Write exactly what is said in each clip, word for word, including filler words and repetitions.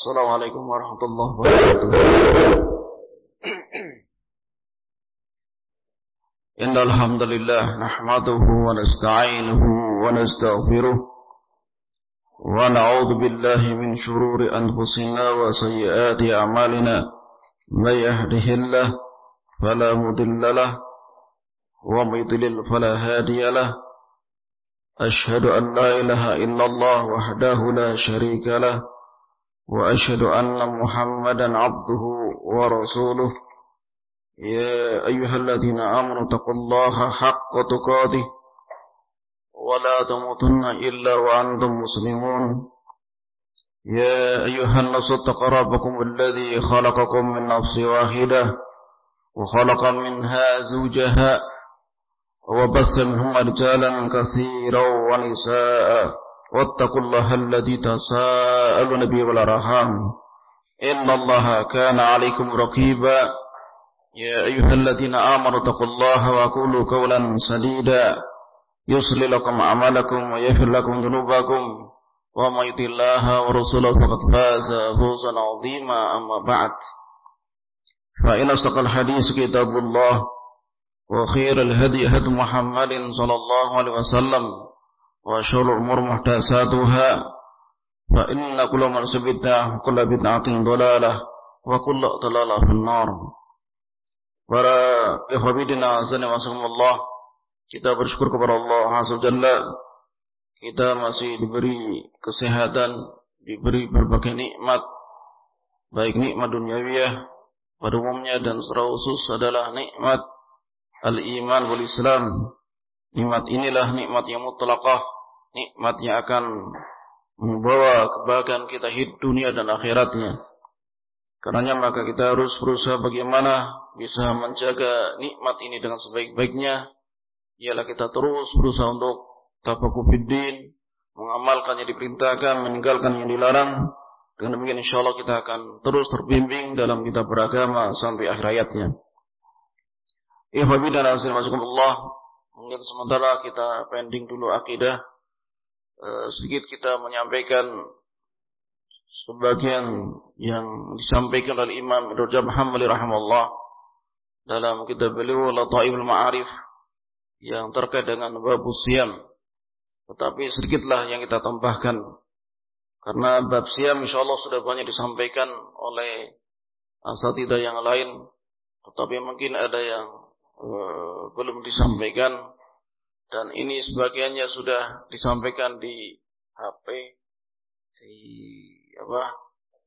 Assalamualaikum warahmatullahi wabarakatuh. Innal hamdalillah nahmaduhu wa nasta'inuhu wa nastaghfiruh wa na'udzu billahi min shururi anfusina wa sayyiati a'malina. May yahdihillahu fala mudilla lahu wa may yudlil fala hadiya lahu. Ashhadu an la ilaha illallah wahdahu la syarika lahu wa ashhadu anna Muhammadan abduhu wa rasuluh. Ya ayyuhalladzina amanu taqullaha haqqa tuqatih wa la tamutunna illa wa antum muslimun. Ya ayyuhan nasu taqu rabbakum alladzi khalaqakum min nafsin wahidah wa khalaqa minha zawjaha وبث منهما رجالا كثيرا ونساء واتقوا الله الذي تساءلون به والأرحام إن الله كان عليكم رقيبا. يا أيها الذين آمنوا اتقوا الله وقولوا قولا سديدا يصلح لكم أعمالكم ويغفر لكم ذنوبكم ومن يطع الله ورسوله فقد فاز فوزا عظيما. أما بعد فإن أصدق الحديث كتاب الله وخير الهدي هدي محمد صلى الله عليه وسلم وشر الأمور محدثاتها فإن كل محدثة بدعة وكل بدعة ضلالة وكل ضلالة في النار. Para ikhwabidina azza wa jalla, kita bersyukur kepada Allah Azza wa Jalla. Kita masih diberi kesehatan, diberi berbagai nikmat, baik nikmat duniawiyah pada umumnya dan secara khusus adalah nikmat al-iman wal Islam. Nikmat inilah nikmat yang mutlaqah, nikmat yang akan membawa kebahagiaan kita hidup dunia dan akhiratnya. Karenanya maka kita harus berusaha bagaimana bisa menjaga nikmat ini dengan sebaik-baiknya. Ialah kita terus berusaha untuk tafaqquh fiddin, mengamalkan yang diperintahkan, meninggalkan yang dilarang. Dengan demikian insyaallah kita akan terus terbimbing dalam kita beragama sampai akhir hayatnya. Ikhwani dan hadirin rahimakumullah, mungkin sementara kita pending dulu akidah. E, sedikit kita menyampaikan sebagian yang disampaikan oleh Imam Ibnu Rajab Hanbali rahimahullah dalam kitab beliau Lataiful Ma'arif yang terkait dengan bab siyam. Tetapi sedikitlah yang kita tambahkan karena bab siyam insyaallah sudah banyak disampaikan oleh asatidzah yang lain, tetapi mungkin ada yang Uh, belum disampaikan dan ini sebagiannya sudah disampaikan di H P, di apa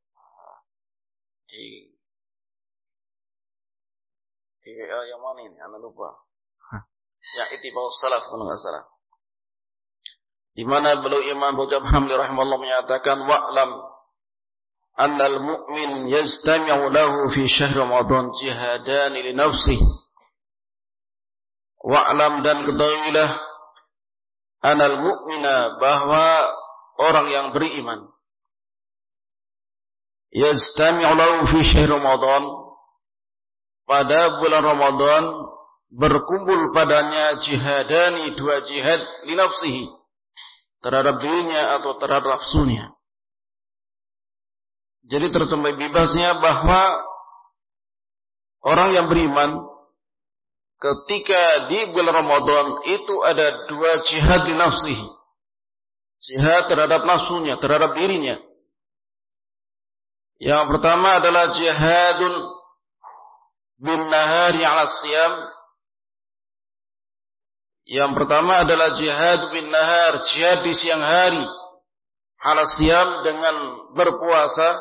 di di W A yang mana ini anda lupa ya Ittiba'us Salaf kalau nggak salah, di mana beliau Imam Rajab Hanbali rahimahullah menyatakan wa'lam annal mu'min yajtami'u lahu fi syahr Ramadan jihadan li nafsihi. Wa'lam dan ketahuilah anal mu'mina bahwa orang yang beriman yastami'u lahu fi syahr Ramadan, pada bulan Ramadan berkumpul padanya jihadani, dua jihad li nafsihi, terhadap dirinya atau terhadap nafsunya. Jadi terjemah bebasnya bahwa orang yang beriman ketika di bulan Ramadan itu ada dua jihad di nafsihi. Jihad terhadap nafsunya, terhadap dirinya. Yang pertama adalah jihadun bin nahari ala siyam. Yang pertama adalah jihad bin nahar, jihad di siang hari ala siyam dengan berpuasa.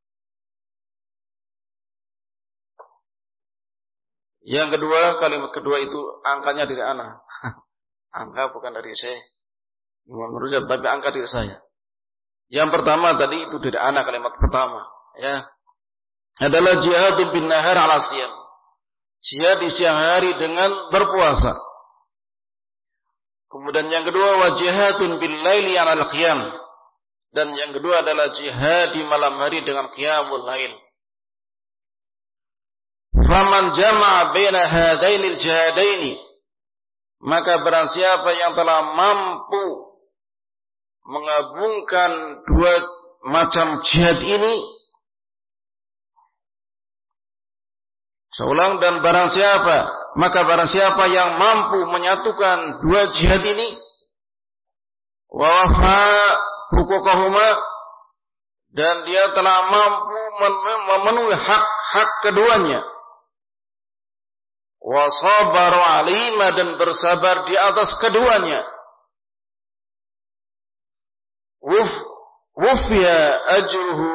Yang kedua, kalimat kedua itu angkanya dari ana. Angka bukan dari saya. Imam Rajab, tapi angka dari saya. Yang pertama tadi itu dari ana, kalimat pertama, ya. Adalah jihad bin nahar ala siyam. Jihad di siang hari dengan berpuasa. Kemudian yang kedua wa jihadun bil laili ala qiyam. Dan yang kedua adalah jihad di malam hari dengan qiyamul lail. Faman jama'a baina hadainil jihadaini, maka barang siapa yang telah mampu menggabungkan dua macam jihad ini, Seulang, dan barang siapa, maka barang siapa yang mampu menyatukan dua jihad ini, wa wafa hukukahuma, dan dia telah mampu memenuhi hak-hak keduanya, wa sabaru alima, dan bersabar di atas keduanya, wuf wufya ajruhu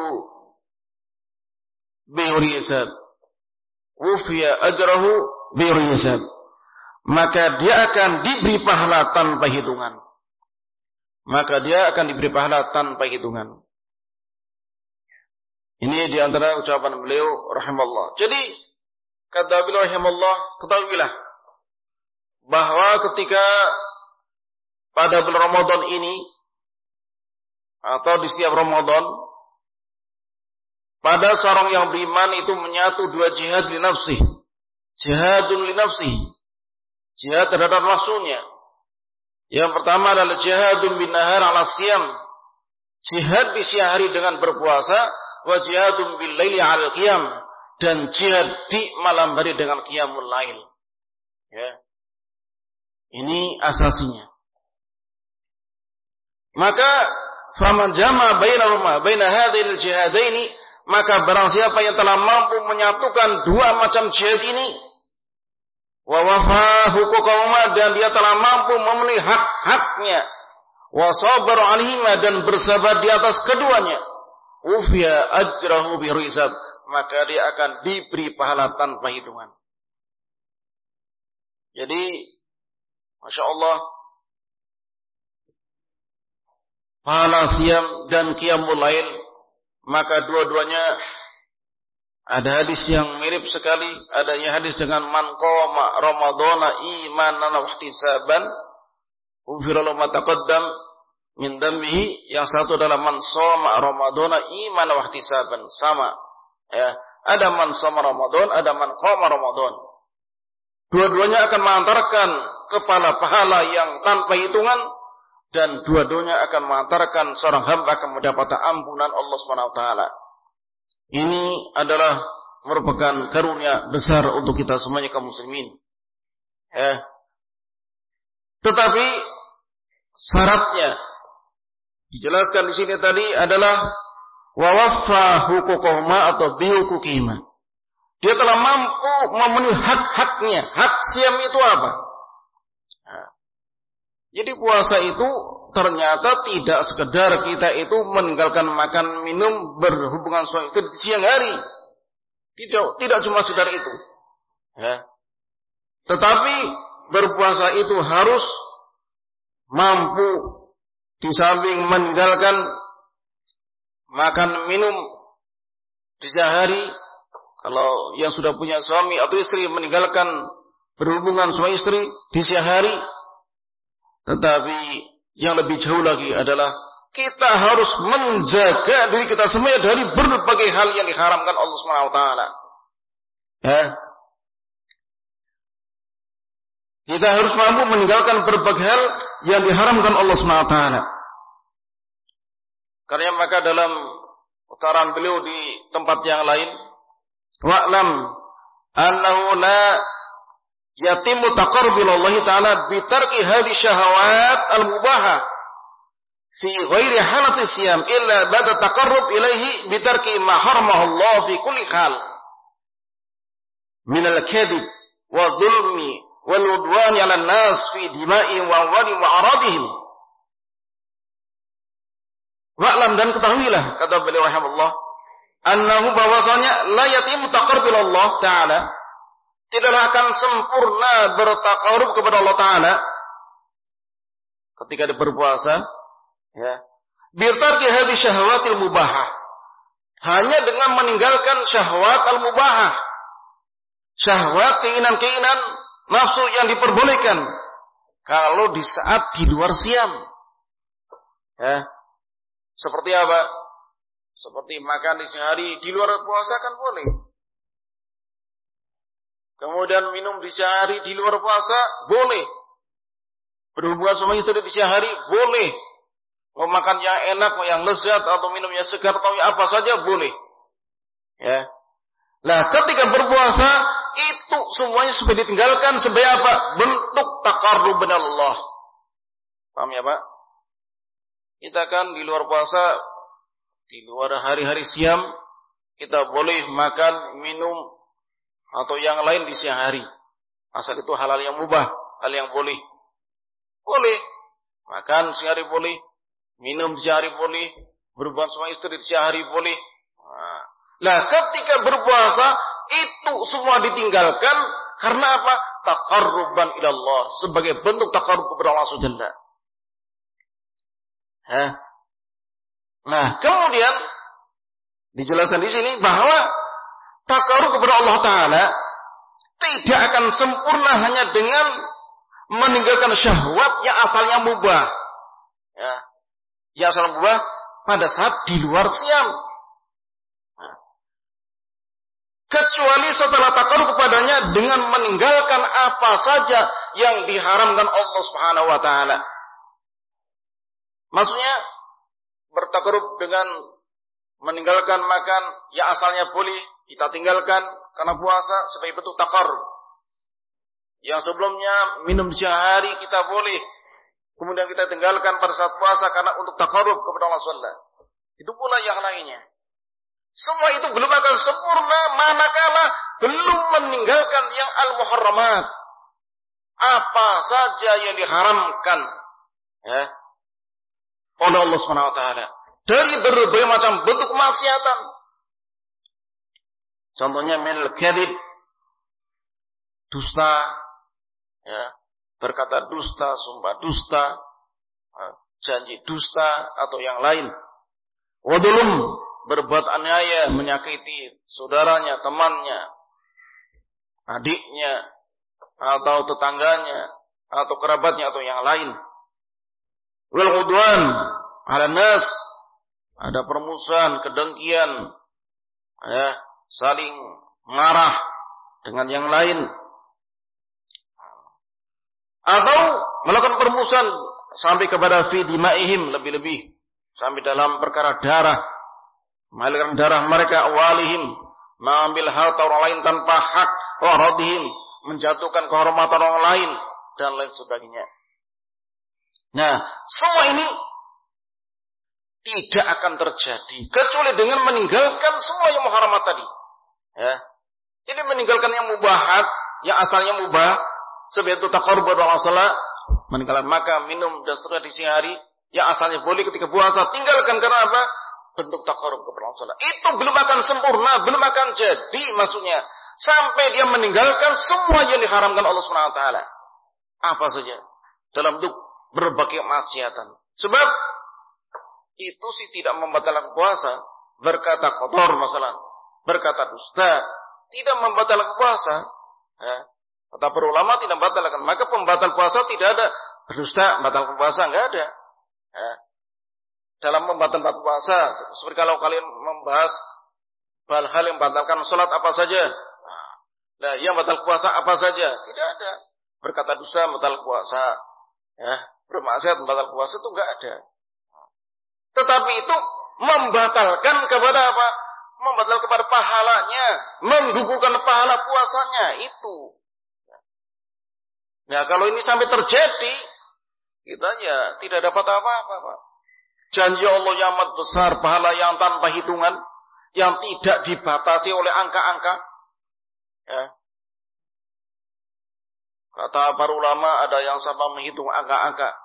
bighairi hisab, wufya ajruhu bighairi hisab, maka dia akan diberi pahala tanpa hitungan. Maka dia akan diberi pahala tanpa hitungan. Ini diantara ucapan beliau rahimallah. Jadi kata beliau rahimallah, ketahuilah bahwa ketika pada bulan Ramadan ini atau di setiap Ramadan, pada seorang yang beriman itu menyatu dua jihad li nafsih. Jihadun li nafsih, jihad terhadap nafsunya. Yang pertama adalah jihadun bin nahar ala siyam, jihad di siang hari dengan berpuasa, wa jihadun bil laili ala qiyam, dan jihad di malam hari dengan qiyamul lail. Ya. Ini asasinya. Maka faman jama bainahuma baina hadhil jihadaini, maka barang siapa yang telah mampu menyatukan dua macam jihad ini, wa wafa hukukahuma, dan dia telah mampu memenuhi hak-haknya, wa sabar alaihima, dan bersabar di atas keduanya, ufya ajrahu bighairi hisab, maka dia akan diberi pahala tanpa hitungan. Jadi Masya Allah, pahala siam dan qiyamul lail, maka dua-duanya ada hadis yang mirip sekali. Adanya hadis dengan man qama ramadhana imanan wa ihtisaban ufira lahu ma taqaddam min dambihi. Yang satu adalah man shoma ramadhana imanan wa ihtisaban, sama ya. Ada man shoma ramadhan, ada man qama ramadhan. Dua-duanya akan mengantarkan kepada pahala yang tanpa hitungan, dan dua-duanya akan mengantarkan seorang hamba akan mendapatkan ampunan Allah Subhanahu wa taala. Ini adalah merupakan karunia besar untuk kita semuanya kaum muslimin. Ya. Tetapi syaratnya dijelaskan di sini tadi adalah wa waffa hukukahuma atau bihukukihima. Dia telah mampu memenuhi hak-haknya. Hak siam itu apa? Nah. Jadi puasa itu ternyata tidak sekedar kita itu meninggalkan makan minum berhubungan suami istri di siang hari. Tidak, tidak cuma sekedar itu. Ya. Tetapi berpuasa itu harus mampu di samping meninggalkan makan minum di siang hari. Kalau yang sudah punya suami atau istri meninggalkan berhubungan suami istri di siang hari. Tetapi yang lebih jauh lagi adalah kita harus menjaga diri kita semua dari berbagai hal yang diharamkan Allah Subhanahu wa taala. Ya. Kita harus mampu meninggalkan berbagai hal yang diharamkan Allah Subhanahu wa taala. Karena maka dalam utaran beliau di tempat yang lain, wa'lam annahu la yatimu taqarrub ila Allah taala bi tarki hadhihi syahawat al-mubahah fi ghairi halati siyam illa ba'da taqarrub ilaihi bi tarki ma haramahu Allah fi kulli hal min al-kadhib wa dhulmi wal udwan 'ala an-nas fi dima'ihim wa amwalihim wa aradihim. Wa'lam, dan ketahuilah, kata beliau rahimahullah, annahu bahwasanya la yatimu taqarrub ila Allah taala, tidaklah akan sempurna bertaqarrub kepada Allah taala ketika berpuasa, ya, birtarki hadhihi syahwatil mubahah, hanya dengan meninggalkan syahwat al-mubahah, syahwat keinginan-keinginan nafsu yang diperbolehkan kalau di saat di luar siam. Ya. Seperti apa? Seperti makan di siang hari di luar puasa kan boleh. Kemudian minum di siang hari di luar puasa boleh. Berhubungan sama istri di siang hari boleh. Mau makan yang enak, mau yang lezat, atau minum yang segar, atau yang apa saja boleh. Ya. Nah, ketika berpuasa itu semuanya supaya ditinggalkan sebagai apa? Bentuk taqarrub kepada Allah. Paham ya Pak? Kita kan di luar puasa, di luar hari-hari siam, kita boleh makan, minum, atau yang lain di siang hari. Asal itu halal yang mubah, hal yang boleh. Boleh. Makan siang hari boleh, minum siang hari boleh, berhubungan sama istri di siang hari boleh. Nah, ketika berpuasa, itu semua ditinggalkan, karena apa? Taqarruban ila Allah, sebagai bentuk taqarrub kepada Allah subhanahu wa taala. Hah? Nah, kemudian dijelaskan di sini bahwa taqarrub kepada Allah Taala tidak akan sempurna hanya dengan meninggalkan syahwat yang asalnya mubah. Ya, yang asalnya mubah pada saat di luar siam. Nah, kecuali setelah taqarrub kepadanya dengan meninggalkan apa saja yang diharamkan Allah Subhanahu wa taala. Maksudnya bertakarub dengan meninggalkan makan yang asalnya boleh kita tinggalkan karena puasa sebagai bentuk takarub. Yang sebelumnya minum siang hari kita boleh, kemudian kita tinggalkan pada saat puasa karena untuk takarub kepada Allah subhanahu wa taala. Itu pula yang lainnya. Semua itu belum akan sempurna manakala belum meninggalkan yang al-muharramat. Apa saja yang diharamkan, ya, oleh Allah subhanahu wa taala dari berbagai macam bentuk kemaksiatan. Contohnya minal kadhib, dusta, ya, berkata dusta, sumpah dusta, janji dusta atau yang lain. Wadulum, berbuat aniaya, menyakiti saudaranya, temannya, adiknya, atau tetangganya, atau kerabatnya, atau yang lain. Wal udwan ala nas, ada permusuhan, kedengkian, ya, saling marah dengan yang lain, atau melakukan permusuhan sampai kepada fi dimaihim, lebih-lebih sampai dalam perkara darah, mengalirkan darah mereka, walihim, mengambil harta orang lain tanpa hak, waradihim, menjatuhkan kehormatan orang lain, dan lain sebagainya. Nah, semua ini tidak akan terjadi kecuali dengan meninggalkan semua yang muharramat tadi. Ya. Jadi meninggalkan yang mubahat, yang asalnya mubah, sebagai taqarrub kepada Allah Taala, meninggalkan makan, minum dan seterusnya di siang hari, yang asalnya boleh ketika puasa, tinggalkan karena apa? Bentuk taqarrub kepada Allah Taala. Itu belum akan sempurna, belum akan jadi maksudnya sampai dia meninggalkan semua yang diharamkan Allah Subhanahu wa taala. Apa saja dalam bentuk berbagai maksiatan. Sebab itu sih tidak membatalkan puasa, berkata kotor masalah, berkata dusta, tidak membatalkan puasa. Ya. Kata para ulama tidak membatalkan. Maka pembatal puasa tidak ada. Berdusta, membatalkan puasa enggak ada. Ya. Dalam membatalkan puasa, seperti kalau kalian membahas hal-hal yang membatalkan salat apa saja. Nah, yang batal puasa apa saja? Tidak ada. Berkata dusta membatalkan puasa. Ya. Bermaksiat membatalkan puasa itu enggak ada. Tetapi itu membatalkan kepada apa? Membatalkan kepada pahalanya, menggugurkan pahala puasanya itu. Nah, kalau ini sampai terjadi, kita ya tidak dapat apa-apa, Pak. Janji Allah yang amat besar, pahala yang tanpa hitungan, yang tidak dibatasi oleh angka-angka. Ya. Kata para ulama, ada yang sampai menghitung angka-angka.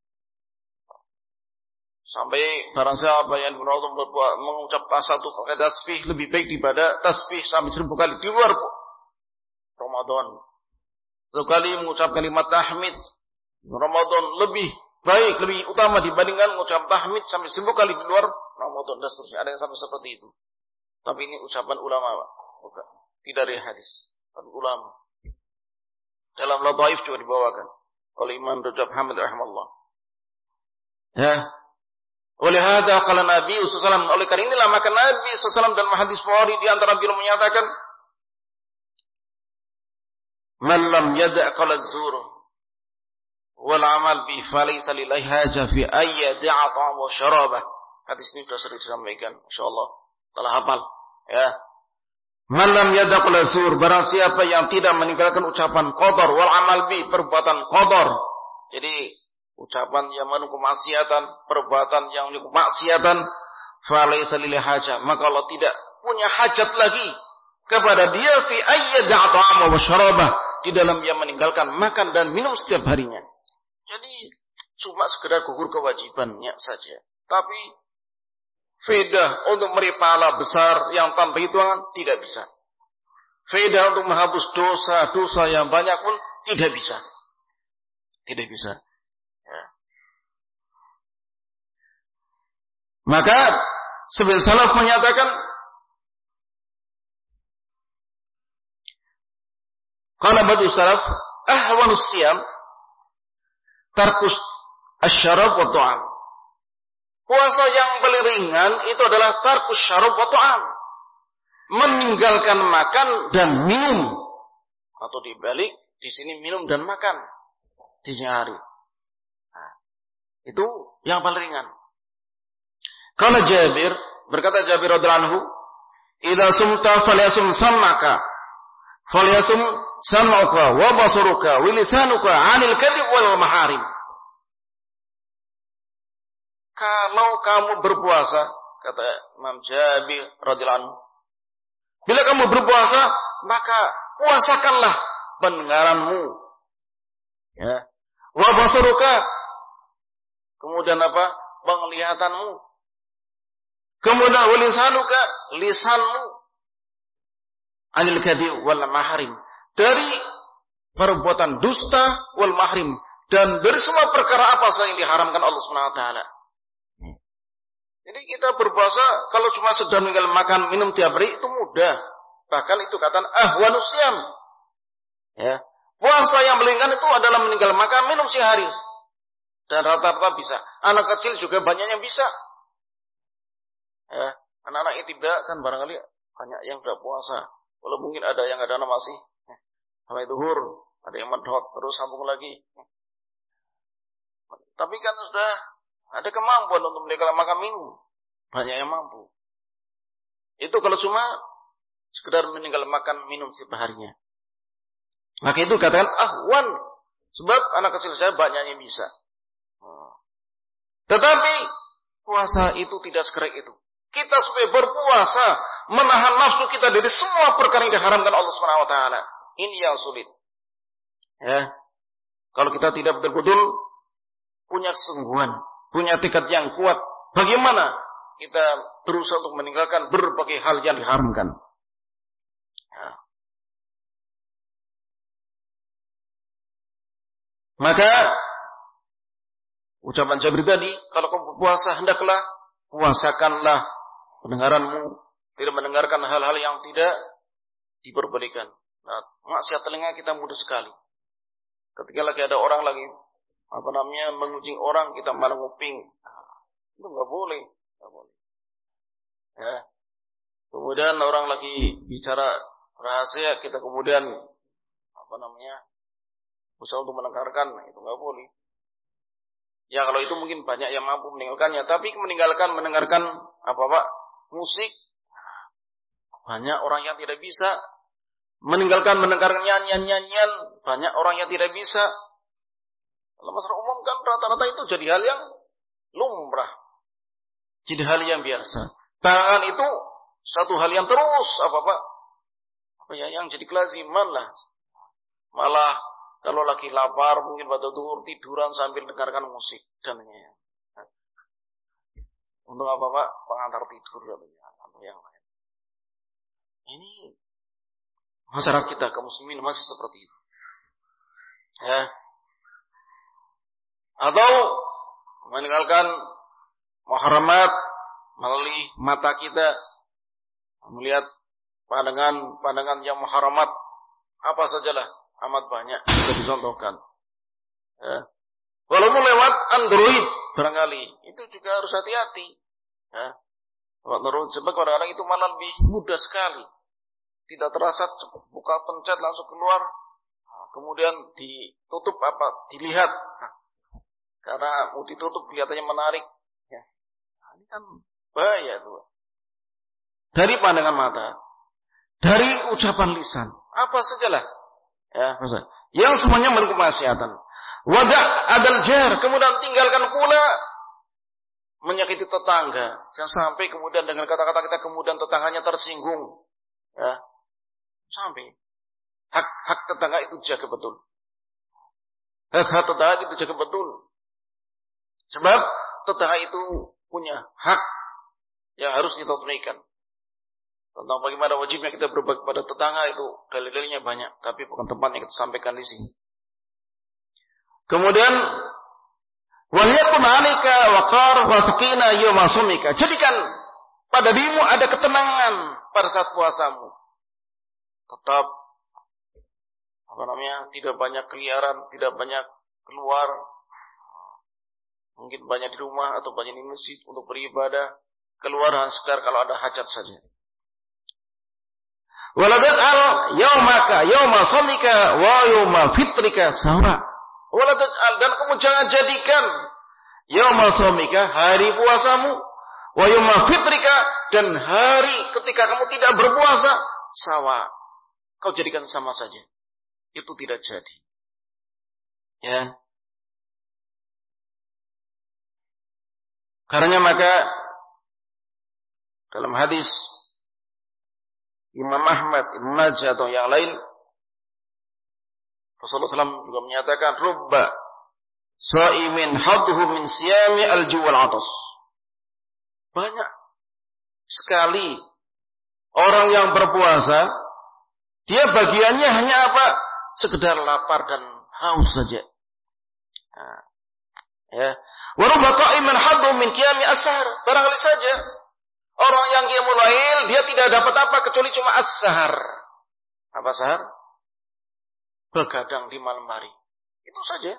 Sampai barang siapa yang berbuat mengucap satu kali tasbih lebih baik daripada tasbih sampai seribu kali di luar Ramadan. Satu kali mengucap kalimat tahmid Ramadan lebih baik, lebih utama dibandingkan mengucap tahmid sampai seribu kali di luar Ramadan dan seterusnya. Ada yang sampai seperti itu. Tapi ini ucapan ulama, Pak. Bukan. Tidak dari hadis. Ucapan ulama. Dalam Lataif juga dibawakan oleh Imam Rajab Hamid rahimahullah. Ya. Oleh hadza qala Nabi sallallahu alaihi wasallam, oleh karena inilah maka Nabi sallallahu alaihi wasallam dan hadis Bukhari di antara beliau menyatakan, "Man lam yada' qala az-zur wal 'amal bi falaysa lillahi haja fi ayyi da'a wa syarabah." Hadis ini sudah sering disampaikan, insyaallah telah hafal, ya. Malam yadaqul sur, barang siapa yang tidak meninggalkan ucapan qadar wal amal bi, perbuatan qadar. Jadi ucapan yang mengandung kemaksiatan, perbuatan yang mengandung kemaksiatan, falaysa lil hajah, maka Allah tidak punya hajat lagi kepada dia fi ayyada'a ta'ama wa syarabah, di dalam yang meninggalkan makan dan minum setiap harinya. Jadi cuma sekedar gugur kewajibannya saja. Tapi faedah untuk meraih pahala besar yang tanpa hitungan tidak bisa. Faedah untuk menghapus dosa-dosa yang banyak pun tidak bisa. Tidak bisa. Ya. Maka sebagian salaf menyatakan, qala ba'du salaf, ahwanus siyam tarkus asyarab wa ta'am. Puasa yang paling ringan itu adalah tarkus syarab wa ta'am, meninggalkan makan dan minum, atau dibalik di sini minum dan makan di siang hari. Nah, itu yang paling ringan. Kalau Jabir, berkata Jabir radhiyallahu anhu, "Idza sumta falyasum sam'aka, falyasum sam'uka wa basaruka wa lisanuka 'anil kadhib wal maharim." Kalau kamu berpuasa, kata Imam Jabir radhiyallahu anhu, bila kamu berpuasa, maka puasakanlah pendengaranmu. Ya. Wa basaruka, kemudian apa? Penglihatanmu. Kemudian wa lisanuka, lisanmu. Anil kadhib wal maharim, dari perbuatan dusta wal mahrim, dan dari semua perkara apa saja yang diharamkan Allah Subhanahu wa taala. Jadi kita berpuasa kalau cuma sedang meninggal makan minum tiap hari itu mudah. Bahkan itu kata ahwanus siyam. Ya. Puasa yang ringan itu adalah meninggal makan minum sehari. Dan rata-rata bisa. Anak kecil juga banyak yang bisa. Ya. Anak-anak itibda kan barangkali banyak yang sudah puasa. Walau mungkin ada yang ada masih sampai zuhur, ada yang medhot terus sambung lagi. Tapi kan sudah ada kemampuan untuk meninggalkan makan minum. Banyak yang mampu. Itu kalau cuma sekedar meninggalkan makan minum setiap harinya. Maka itu katakan ahwan. Sebab anak kecil saya banyak yang bisa. Tetapi puasa itu tidak sekerik itu. Kita supaya berpuasa, menahan nafsu kita dari semua perkara yang diharamkan Allah Subhanahu wa taala. Ini yang sulit. Ya. Kalau kita tidak betul-betul punya kesungguhan, punya tekad yang kuat, bagaimana kita berusaha untuk meninggalkan berbagai hal yang diharamkan. Ya. Maka ucapan Jabir tadi, kalau kamu berpuasa hendaklah puasakanlah pendengaranmu, tidak mendengarkan hal-hal yang tidak diperbolehkan. Nah, maksiat telinga kita mudah sekali. Ketika lagi ada orang lagi apa namanya mengucing orang, kita malah nguping. Itu nggak boleh, nggak boleh. Ya. Kemudian orang lagi bicara rahasia, kita kemudian apa namanya berusaha untuk mendengarkan, itu nggak boleh. Ya kalau itu mungkin banyak yang mampu meninggalkannya, tapi meninggalkan mendengarkan apa pak musik, banyak orang yang tidak bisa. Meninggalkan mendengarkan nyanyian-nyanyian, banyak orang yang tidak bisa. Kalau masyarakat umum kan rata-rata itu jadi hal yang lumrah, jadi hal yang biasa. Bahkan itu satu hal yang terus apa pak, apa ya yang jadi kelaziman lah. Malah kalau lagi lapar mungkin pada tidur tiduran sambil dengarkan musik dan lainnya. Untuk apa pak? Pengantar tidur atau yang lain. Ini masyarakat kita kaum muslimin masih seperti itu. Ya. Atau meninggalkan muharamat melalui mata kita, melihat pandangan-pandangan yang muharamat apa sajalah, amat banyak bisa dicontohkan. Ya. Walaupun lewat Android barangkali, itu juga harus hati-hati. Ya. Lewat Android, sebab kadang-kadang itu malah lebih mudah sekali. Tidak terasa, buka pencet langsung keluar, kemudian ditutup apa, dilihat. Karena mau ditutup kelihatannya menarik. Ya. Nah, ini kan bahaya tuh. Dari pandangan mata. dari ucapan lisan, apa sajalah, ya, yang semuanya mengandung kemaksiatan. Wada' adal jar, kemudian tinggalkan pula menyakiti tetangga. Jangan sampai kemudian dengan kata-kata kita kemudian tetangganya tersinggung. Ya. Sampai hak-hak tetangga itu jaga betul. Hak-hak tetangga itu jaga betul. Sebab tetangga itu punya hak yang harus kita tunaikan. Tentang bagaimana wajibnya kita berbagi kepada tetangga itu dalil-dalilnya banyak, tapi bukan tempatnya kita sampaikan di sini. Kemudian waliyakun 'alaika waqar wa sakina yawma sumika. Jadikan pada dirimu ada ketenangan pada saat puasamu. Tetap apa namanya? Tidak banyak keliaran, tidak banyak keluar. Mungkin banyak di rumah atau banyak di masjid untuk beribadah. Keluar hanya sekedar kalau ada hajat saja. Waladat al yaumaka yauma sumika wa yauma fitrika sawa. Waladat al, dan kamu jangan jadikan yauma sumika hari puasamu wa yauma fitrika dan hari ketika kamu tidak berpuasa sawa. Kau jadikan sama saja. Itu tidak jadi. Ya. Karena maka dalam hadis Imam Ahmad, Ibn Majah atau yang lain, Rasulullah shallallahu alaihi wasallam juga menyatakan, Rubba sha'imin hadduhu min siyami al-ju' wal-'atas. Banyak sekali orang yang berpuasa, dia bagiannya hanya apa? Sekedar lapar dan haus saja. Nah, ya. Wa rubba qa'imin hadduhu min qiyami as-sahar. Barangkali saja orang yang qiyamul lail dia tidak dapat apa kecuali cuma as-sahar. Apa sahar? Begadang di malam hari. Itu saja.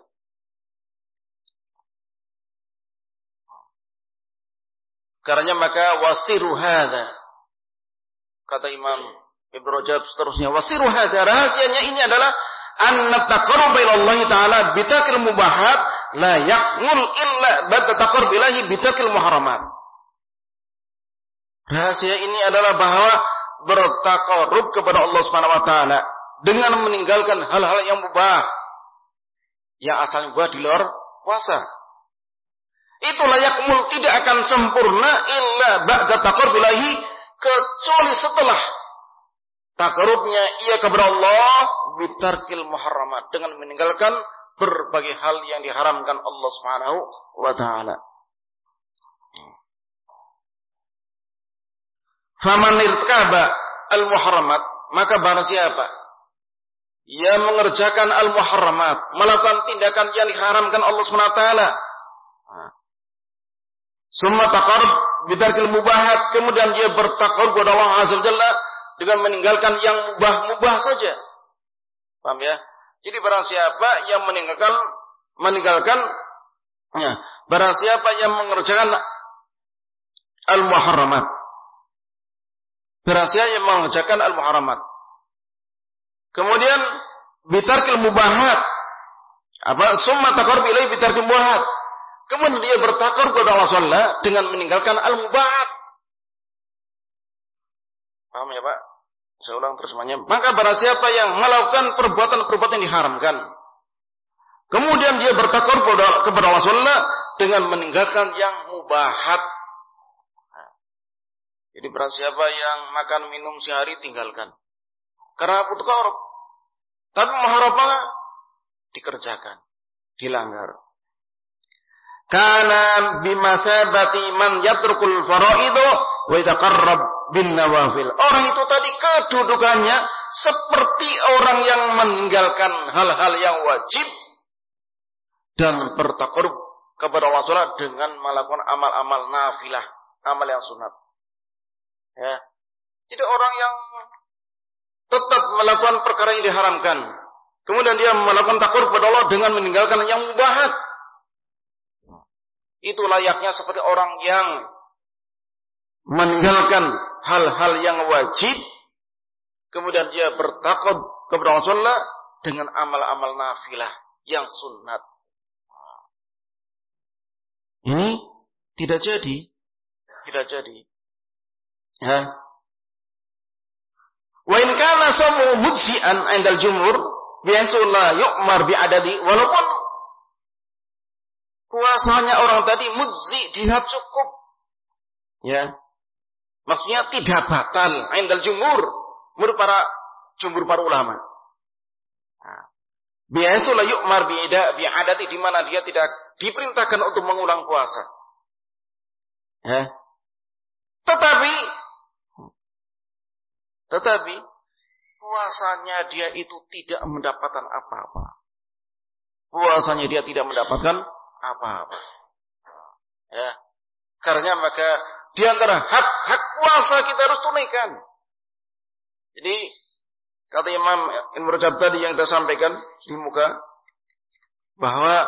Karena maka wasiru hadza. Kata Imam Ibnu Rajab seterusnya, wasiru hadza, rahasianya ini adalah anna taqarruba ila Allah taala bitakil mubahat la yaqul illa ba'da taqarrub ilahi bitakil muharramat. Rahasia ini adalah bahwa bertaqarrub kepada Allah Subhanahu wa taala dengan meninggalkan hal-hal yang mubah, yang asalnya mubah di luar puasa. Itu layak mul tidak akan sempurna illa ba'da taqarrub ilahi, kecuali setelah taqarrubnya ia kepada Allah bitarkil muharramat, dengan meninggalkan berbagai hal yang diharamkan Allah Subhanahu wa taala. Faman irtakaba al-muharramat, maka barang siapa yang mengerjakan al-muharramat, melakukan tindakan yang diharamkan Allah Subhanahu wa taala, summa taqarrab bitarkil mubahat, kemudian dia bertaqarrub kepada Allah Azza wa Jalla dengan meninggalkan yang mubah-mubah saja. Paham ya? Jadi barang siapa yang meninggalkan meninggalkan ya, barang siapa yang mengerjakan al-muharramat, barang siapa yang mengerjakan al-muharramat, kemudian bitarkil mubahat, apa summa taqarrub ilaihi bitarkil mubahat, kemudian dia bertaqarrub kepada Allah Subhanahu wa taala dengan meninggalkan al-mubahat. Paham ya Pak? Saya ulang terjemahnya. Maka barang siapa yang melakukan perbuatan-perbuatan yang diharamkan, kemudian dia bertaqarrub kepada Allah Subhanahu wa taala dengan meninggalkan yang mubahat. Jadi barang siapa yang makan minum sehari tinggalkan, karena butuh taqarrub. Tapi muharramah dikerjakan, dilanggar. Kana bimasabati man yatrukul faraidu wa yataqarrab bin nawafil. Orang itu tadi kedudukannya seperti orang yang meninggalkan hal-hal yang wajib dan bertaqarrub kepada Allah Subhanahu wa taala dengan melakukan amal-amal nafilah, amal yang sunat. Ya. Jadi orang yang tetap melakukan perkara yang diharamkan, kemudian dia melakukan taqarrub kepada Allah dengan meninggalkan yang mubahat, itu layaknya seperti orang yang meninggalkan hal-hal yang wajib, kemudian dia bertaqarrub kepada Allah Subhanahu wa taala dengan amal-amal nafilah yang sunat. Ini tidak jadi, tidak jadi. Ya. Wa in kana shaumuhu mujzi'an 'indal jumhur bihaitsu la yu'mar bi'adadi, walaupun puasanya orang tadi mujzi, dia cukup. Ya. Maksudnya tidak batal 'indal jumhur, menurut para jumhur para ulama. Nah, bihaitsu la yu'mar bi'adadi, di mana dia tidak diperintahkan untuk mengulang puasa. Ya. Tetapi tetapi puasanya dia itu tidak mendapatkan apa-apa. Puasanya dia tidak mendapatkan apa-apa. Ya. Karena maka di antara hak-hak puasa kita harus tunaikan. Jadi kata Imam Ibnu Rajab tadi yang kita sampaikan di muka, bahwa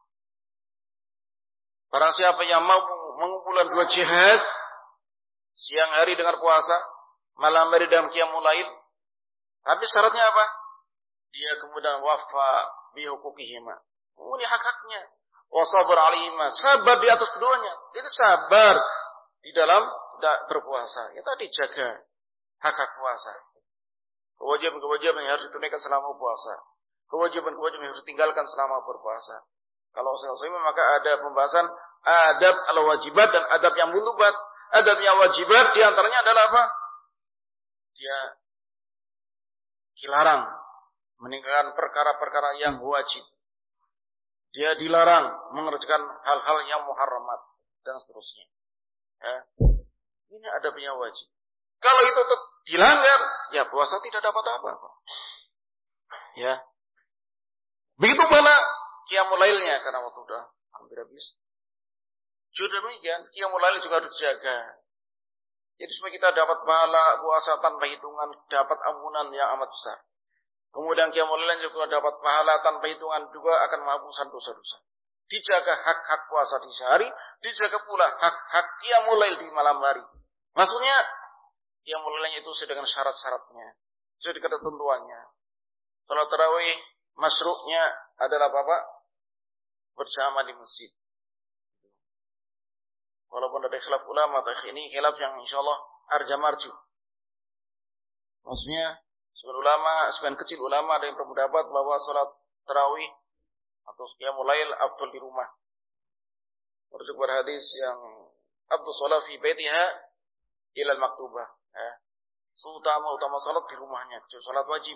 barang siapa yang mau mengumpulkan dua jihad, siang hari dengan puasa, malam hari dengan qiyamul lail, tapi syaratnya apa? Dia kemudian wafa bi hukukihima. Oh, ini hak-haknya. Wa sabar alaihima, sabar di atas keduanya. Jadi sabar di dalam berpuasa. Ya tadi jaga hak-hak puasa. Kewajiban-kewajiban yang harus ditunaikan selama puasa. Kewajiban-kewajiban yang harus ditinggalkan selama berpuasa. Kalau selesai maka ada pembahasan adab al-wajibat dan adab yang mulubat. Adab yang wajibat di antaranya adalah apa? Dia dilarang meninggalkan perkara-perkara yang wajib. Dia dilarang mengerjakan hal-hal yang muharramat dan seterusnya. Ya. Ini adabnya wajib. Kalau itu tetap dilanggar, ya puasa tidak dapat apa-apa. Ya. Begitu pula qiyamul lailnya, karena waktu sudah hampir habis. Sudah demikian, qiyamul lail juga harus dijaga. Jadi supaya kita dapat pahala puasa tanpa hitungan, dapat ampunan yang amat besar. Kemudian qiyamul lail juga dapat pahala tanpa hitungan, juga akan menghapuskan dosa-dosa. Dijaga hak-hak puasa di sehari, dijaga pula hak-hak qiyamul lail di malam hari. Maksudnya qiyamul lailnya itu sesuai dengan syarat-syaratnya, sesuai dengan ketentuannya. Salat tarawih masru'nya adalah Bapak bersama di masjid. Walaupun ada khilaf ulama, tapi ini khilaf yang insyaallah arja marju. Maksudnya sebagian ulama, sebagian kecil ulama ada yang berpendapat bahwa salat tarawih atau qiyamul lail afdal di rumah. Merujuk pada hadis yang afdal shalah fi baitiha ila al-maktubah. Ya. Utama utama salat di rumahnya, salat wajib.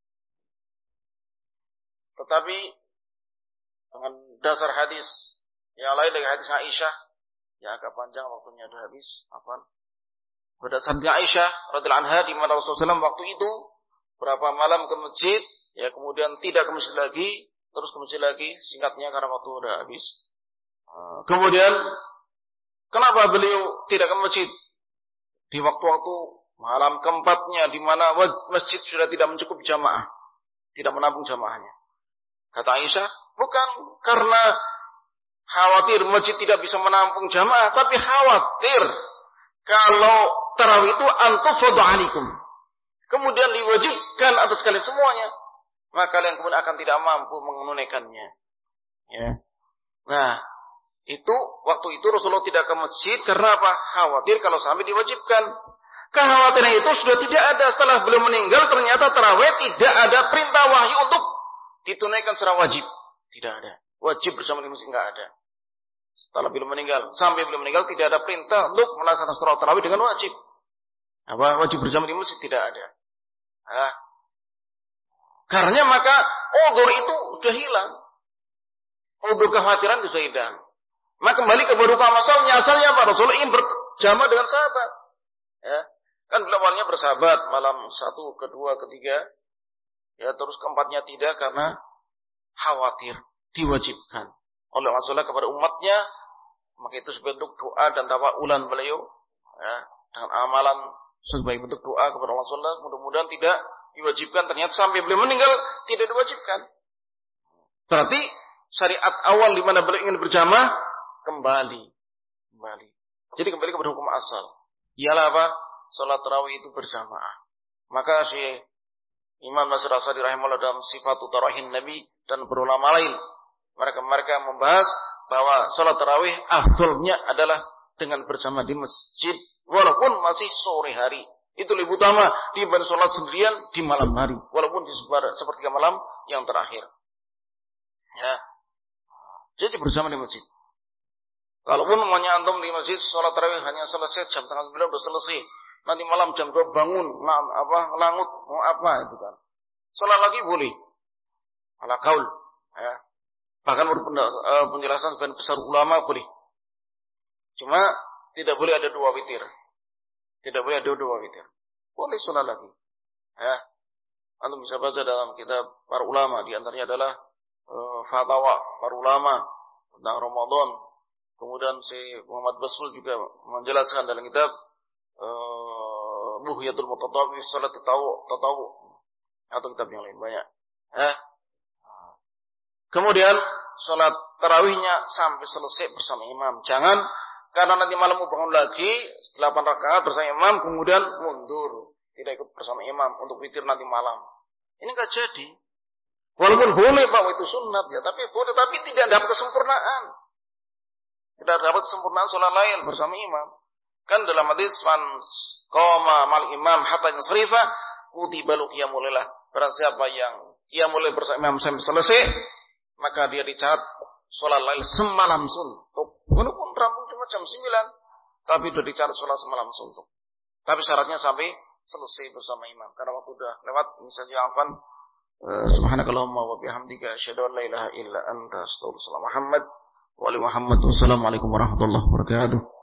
Tetapi dengan dasar hadis yang lain dari hadis Aisyah yang agak panjang waktunya sudah habis, afwan. Berdasarkan Aisyah radhiyallahu anha, di mana Rasulullah shallallahu alaihi wasallam waktu itu berapa malam ke masjid, ya kemudian tidak ke masjid lagi, terus ke masjid lagi, singkatnya karena waktu sudah habis. Kemudian kenapa beliau tidak ke masjid di waktu-waktu malam keempatnya, di mana masjid sudah tidak mencukupi jamaah, tidak menampung jamaahnya? Kata Aisyah, bukan karena khawatir masjid tidak bisa menampung jamaah, tapi khawatir kalau tarawih itu antufadu alaikum, kemudian diwajibkan atas kalian semuanya, maka kalian kemudian akan tidak mampu menunaikannya. Ya. Nah, itu waktu itu Rasulullah tidak ke masjid karena apa? Khawatir kalau sampai diwajibkan. Kekhawatiran itu sudah tidak ada setelah beliau meninggal. Ternyata tarawih tidak ada perintah wahyu untuk ditunaikan secara wajib. Tidak ada. Wajib bersama di masjid enggak ada. Setelah beliau meninggal, sampai beliau meninggal tidak ada perintah untuk melaksanakan salat tarawih dengan wajib. Apa wajib bersama di masjid tidak ada. Nah, karena maka udzur itu sudah hilang. Udzur kekhawatiran itu sudah hilang. Maka kembali ke barokah masalahnya, asalnya apa? Rasulullah ingin berjamaah dengan sahabat. Ya. Kan beliau awalnya bersahabat malam satu, kedua, ketiga. Ya, terus keempatnya tidak karena khawatir diwajibkan oleh Rasulullah kepada umatnya. Maka itu sebagai bentuk doa dan tawaulan beliau, ya, dengan amalan sebagai bentuk doa kepada Rasulullah, mudah-mudahan tidak diwajibkan. Ternyata sampai beliau meninggal tidak diwajibkan. Berarti syariat awal di mana beliau ingin berjamaah kembali, kembali. Jadi kembali kepada hukum asal. Ialah apa? Salat tarawih itu berjamaah. Maka si Imam Nasir As-Sa'di rahimahullah dalam Sifatu Tarahin Nabi dan berulama lain, mereka-mereka membahas bahwa salat tarawih afdalnya adalah dengan berjamaah di masjid, walaupun masih sore hari, Itu lebih utama dibanding sholat sendirian di malam hari. Walaupun di sepertiga malam yang terakhir. Ya. Jadi bersama di masjid. Kalaupun namanya antum di masjid, sholat tarawih hanya selesai jam tengah sembilan sudah selesai. Nanti malam jam dua bangun, nah, apa, langut, mau apa itu kan. Sholat lagi boleh. Ala kaul. Ya. Bahkan penjelasan sebagian besar ulama boleh. Cuma tidak boleh ada dua witir. Tidak boleh ada dua witir. Boleh sholat lagi. Ya. Antum bisa baca dalam kitab para ulama. Di antaranya adalah uh, fatwa para ulama tentang Ramadan. Kemudian si Muhammad Basful juga menjelaskan dalam kitab uh, Buhyatul Mutatawwi Salat Tatawu Tatawu atau kitab yang lain banyak. Ya. Kemudian sholat tarawihnya sampai selesai bersama imam. Jangan karena nanti malam mau bangun lagi delapan rakaat bersama imam kemudian mundur tidak ikut bersama imam untuk witir nanti malam. Ini enggak jadi. Walaupun boleh Pak itu sunat ya, tapi boleh tapi tidak dapat kesempurnaan. Tidak dapat kesempurnaan sholat lain bersama imam. Kan dalam hadis man qama mal imam hatta yansrifa kutiba lahu qiyamul lailah. Barang siapa yang qiyamul bersama imam sampai selesai, maka dia dicatat sholat lail semalam suntuk. Walaupun rampung cuma jam sembilan, tapi sudah dicatat sholat semalam suntuk. Tapi syaratnya sampai selesai bersama imam. Karena waktu sudah lewat, misalnya afan. Uh, Subhanakallahumma wa bihamdika asyhadu an la ilaha illa anta astaghfiruka wa atubu ilaik. Muhammad wa ali Muhammad. Wassalamualaikum warahmatullahi wabarakatuh.